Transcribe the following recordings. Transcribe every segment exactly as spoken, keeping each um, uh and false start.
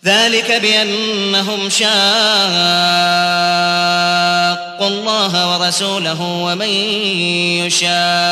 ذلك بأنهم شاقوا الله ورسوله ومن يشاق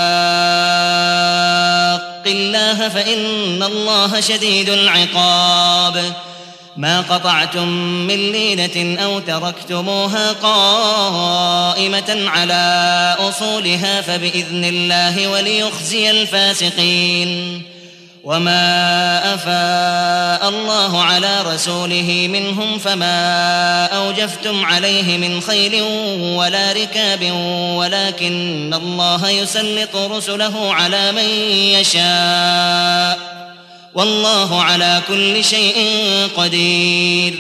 الله فإن الله شديد العقاب ما قطعتم من لينة أو تركتموها قائمة على أصولها فبإذن الله وليخزي الفاسقين وما أفاء الله على رسوله منهم فما أوجفتم عليه من خيل ولا ركاب ولكن الله يسلط رسله على من يشاء والله على كل شيء قدير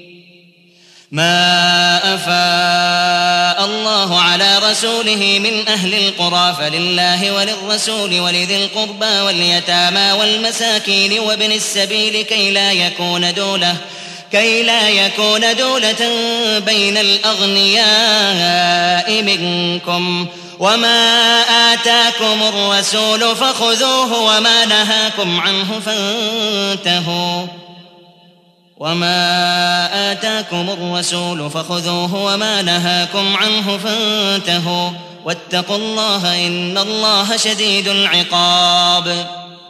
ما أفاء الله على رسوله من أهل القرى فلله وللرسول ولذي القربى واليتامى والمساكين وابن السبيل كي لا يكون دولة كي لا يكون دولة بين الأغنياء منكم وما آتاكم الرسول فخذوه وما نهاكم عنه فانتهوا وما آتاكم الرسول فخذوه وما نهاكم عنه فانتهوا واتقوا الله إن الله شديد العقاب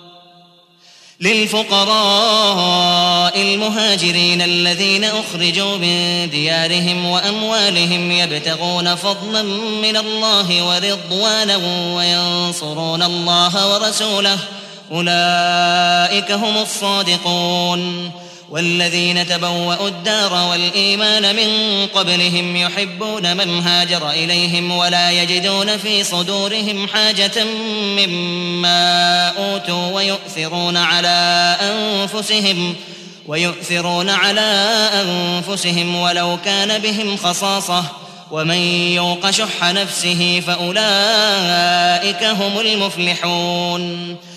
للفقراء المهاجرين الذين أخرجوا من ديارهم وأموالهم يبتغون فضلا من الله ورضوانا وينصرون الله ورسوله أولئك هم الصادقون والذين تبوأوا الدار والإيمان من قبلهم يحبون من هاجر إليهم ولا يجدون في صدورهم حاجة مما أوتوا ويؤثرون على أنفسهم ويؤثرون على أنفسهم ولو كان بهم خصاصة ومن يوق شح نفسه فأولئك هم المفلحون